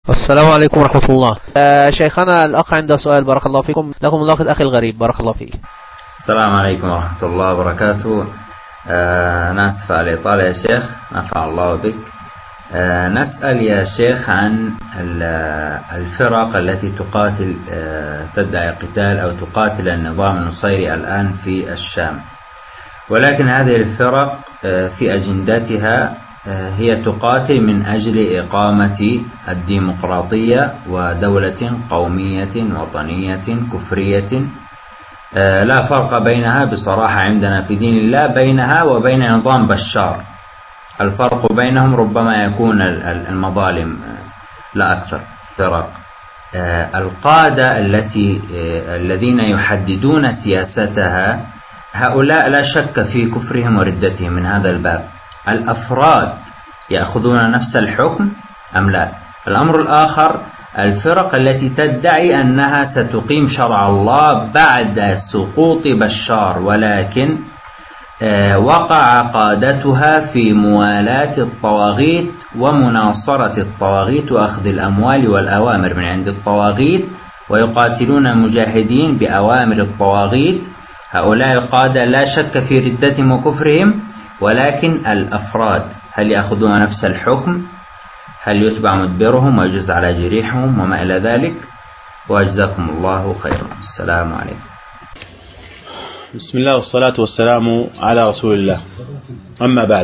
السلام عليكم ورحمة الله. شيخنا الأخ عنده سؤال، بارك الله فيكم. لكم الله الأخ الغريب، بارك الله فيك. السلام عليكم ورحمة الله وبركاته. أنا آسف على الإطالة يا شيخ، نفع الله بك. نسأل يا شيخ عن الفرق التي تقاتل تدعي قتال أو تقاتل النظام النصيري الآن في الشام، ولكن هذه الفرق في أجندتها هي تقاتل من أجل إقامة الديمقراطية ودولة قومية وطنية كفرية لا فرق بينها بصراحة عندنا في دين الله بينها وبين نظام بشار. الفرق بينهم ربما يكون المظالم لا أكثر. فرق القادة الذين يحددون سياستها هؤلاء لا شك في كفرهم وردتهم من هذا الباب. الأفراد يأخذون نفس الحكم أم لا؟ الأمر الآخر الفرق التي تدعي أنها ستقيم شرع الله بعد سقوط بشار، ولكن وقع قادتها في موالاة الطواغيت ومناصرة الطواغيت وأخذ الأموال والأوامر من عند الطواغيت، ويقاتلون المجاهدين بأوامر الطواغيت. هؤلاء القادة لا شك في ردتهم وكفرهم، ولكن الأفراد هل يأخذون نفس الحكم؟ هل يتبع مدبرهم ويجوز على جريحهم وما إلى ذلك؟ وأجزاكم الله خيرا. السلام عليكم. بسم الله والصلاة والسلام على رسول الله. أما بعد،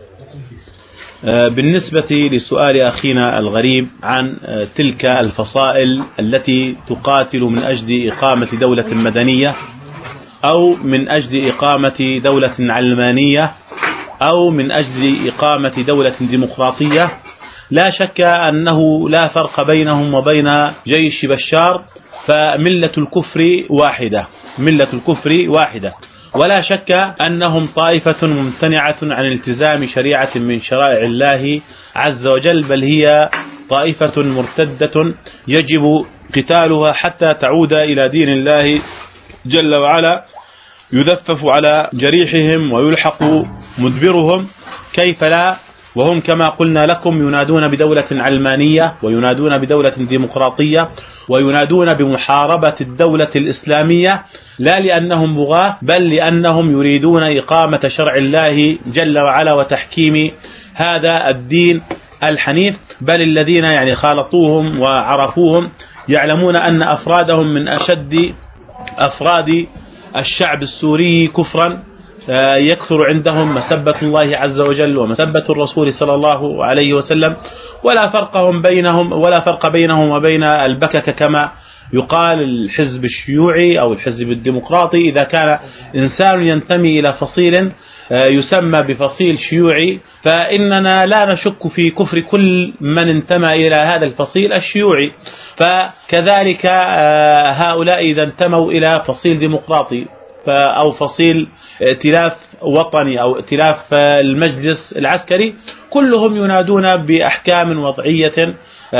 بالنسبة لسؤال أخينا الغريب عن تلك الفصائل التي تقاتل من أجل إقامة دولة مدنية أو من أجل إقامة دولة علمانية أو من أجل إقامة دولة ديمقراطية، لا شك أنه لا فرق بينهم وبين جيش بشار، فملة الكفر واحدة، ملة الكفر واحدة، ولا شك أنهم طائفة ممتنعة عن التزام شريعة من شرائع الله عز وجل، بل هي طائفة مرتدة يجب قتالها حتى تعود إلى دين الله جل وعلا، يذفف على جريحهم ويلحق مدبرهم. كيف لا وهم كما قلنا لكم ينادون بدولة علمانية وينادون بدولة ديمقراطية وينادون بمحاربة الدولة الإسلامية، لا لأنهم بغاة بل لأنهم يريدون إقامة شرع الله جل وعلا وتحكيم هذا الدين الحنيف. بل الذين يعني خالطوهم وعرفوهم يعلمون أن أفرادهم من أشد أفراد الشعب السوري كفرا، يكثر عندهم مسبة الله عز وجل ومسبة الرسول صلى الله عليه وسلم، ولا فرق بينهم وبين البكك كما يقال الحزب الشيوعي أو الحزب الديمقراطي. إذا كان إنسان ينتمي إلى فصيل يسمى بفصيل شيوعي فإننا لا نشك في كفر كل من انتمى إلى هذا الفصيل الشيوعي، فكذلك هؤلاء إذا انتموا إلى فصيل ديمقراطي أو فصيل ائتلاف وطني أو ائتلاف المجلس العسكري، كلهم ينادون بأحكام وضعية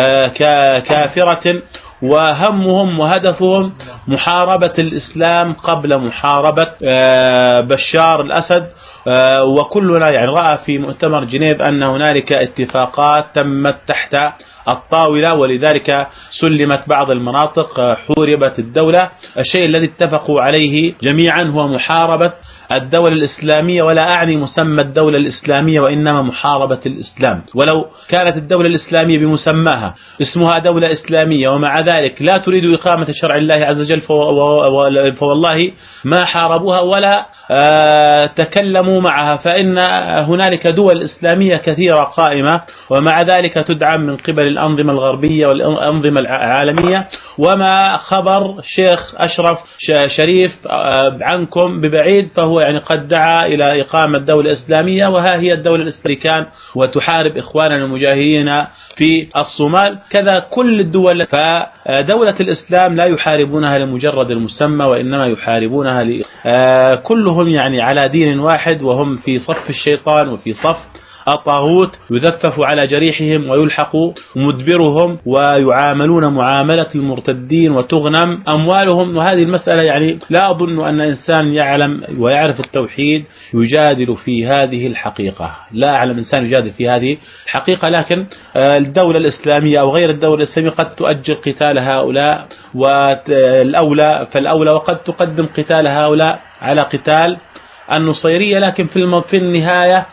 كافرة، وهمهم وهدفهم محاربة الإسلام قبل محاربة بشار الأسد. وكلنا يعني رأى في مؤتمر جنيف أن هنالك اتفاقات تمت تحت الطاولة، ولذلك سلمت بعض المناطق، حوربت الدولة. الشيء الذي اتفقوا عليه جميعا هو محاربة الدولة الإسلامية، ولا أعني مسمى الدولة الإسلامية وإنما محاربة الإسلام. ولو كانت الدولة الإسلامية بمسماها اسمها دولة إسلامية ومع ذلك لا تريد إقامة شرع الله عز وجل فوالله ما حاربوها ولا تكلموا معها، فإن هنالك دول إسلامية كثيرة قائمة ومع ذلك تدعم من قبل الأنظمة الغربية والأنظمة العالمية. وما خبر شيخ أشرف شريف عنكم ببعيد، فهو يعني قد دعا إلى إقامة دولة إسلامية، وها هي الدولة الإسلامية وتحارب إخواننا المجاهدين في الصومال. كذا كل الدول. فدولة الإسلام لا يحاربونها لمجرد المسمى وإنما يحاربونها كلهم يعني على دين واحد، وهم في صف الشيطان وفي صف الطاغوت، يذفف على جريحهم ويلحق مدبرهم ويعاملون معاملة المرتدين وتغنم أموالهم. وهذه المسألة يعني لا أظن أن إنسان يعلم ويعرف التوحيد يجادل في هذه الحقيقة، لا أعلم إنسان يجادل في هذه الحقيقة. لكن الدولة الإسلامية أو غير الدولة الإسلامية قد تؤجل قتال هؤلاء فالأولى وقد تقدم قتال هؤلاء على قتال النصيرية، لكن في النهاية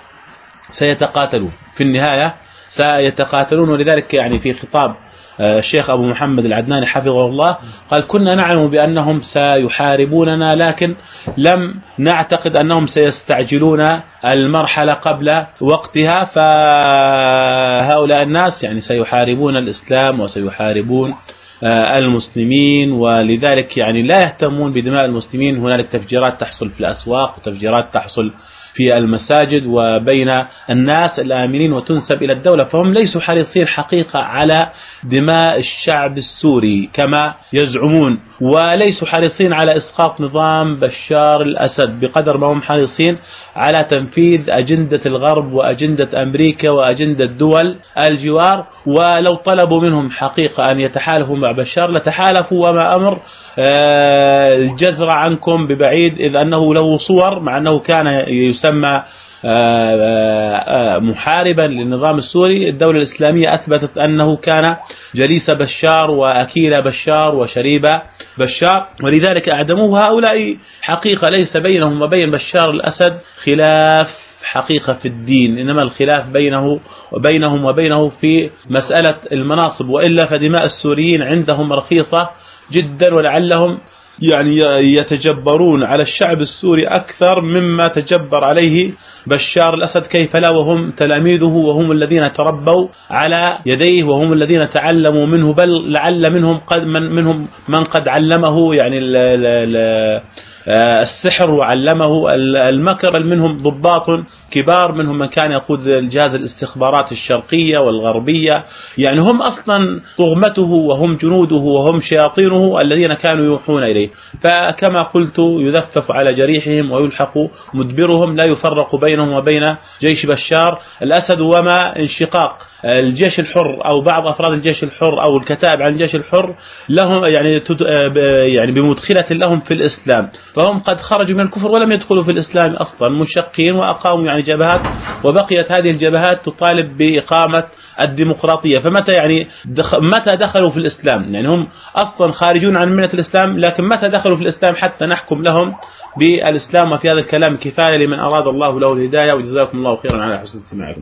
سيتقاتلون. ولذلك يعني في خطاب الشيخ أبو محمد العدناني حفظه الله قال: كنا نعلم بأنهم سيحاربوننا، لكن لم نعتقد أنهم سيستعجلون المرحلة قبل وقتها، فهؤلاء الناس يعني سيحاربون الإسلام وسيحاربون المسلمين، ولذلك يعني لا يهتمون بدماء المسلمين. هنالك تفجيرات تحصل في الأسواق وتفجيرات تحصل في المساجد وبين الناس الآمنين وتنسب إلى الدولة، فهم ليسوا حريصين حقيقة على دماء الشعب السوري كما يزعمون، وليسوا حريصين على إسقاط نظام بشار الأسد بقدر ما هم حريصين على تنفيذ أجندة الغرب وأجندة أمريكا وأجندة دول الجوار. ولو طلبوا منهم حقيقة أن يتحالفوا مع بشار لتحالفوا، وما أمر الجزر عنكم ببعيد، إذ أنه له صور، مع أنه كان يسمى محاربا للنظام السوري. الدولة الإسلامية أثبتت أنه كان جليس بشار وأكيل بشار وشريب بشار، ولذلك أعدموه. هؤلاء حقيقة ليس بينهم وبين بشار الأسد خلاف حقيقة في الدين، إنما الخلاف بينهم وبينه في مسألة المناصب، وإلا فدماء السوريين عندهم رخيصة جدا، ولعلهم يعني يتجبرون على الشعب السوري أكثر مما تجبر عليه بشار الأسد، كيف لا وهم تلاميذه وهم الذين تربوا على يديه وهم الذين تعلموا منه، بل لعل منهم من قد علمه يعني السحر وعلمه المكر، بل منهم ضباط كبار، منهم من كان يقود الجهاز الاستخبارات الشرقية والغربية، يعني هم أصلا طغمته وهم جنوده وهم شياطينه الذين كانوا يوحون إليه. فكما قلت يذفف على جريحهم ويلحق مدبرهم، لا يفرق بينهم وبين جيش بشار الأسد. وما انشقاق الجيش الحر أو بعض أفراد الجيش الحر أو الكتائب عن الجيش الحر لهم يعني بمدخلة لهم في الإسلام، فهم قد خرجوا من الكفر ولم يدخلوا في الإسلام أصلا، منشقين وأقاموا يعني جبهات، وبقيت هذه الجبهات تطالب بإقامة الديمقراطية. متى دخلوا في الإسلام؟ يعني هم أصلا خارجون عن ملة الإسلام، لكن متى دخلوا في الإسلام حتى نحكم لهم بالإسلام؟ وفي هذا الكلام كفاية لمن أراد الله له الهداية، وجزاكم الله خيرا على حسن استماعكم.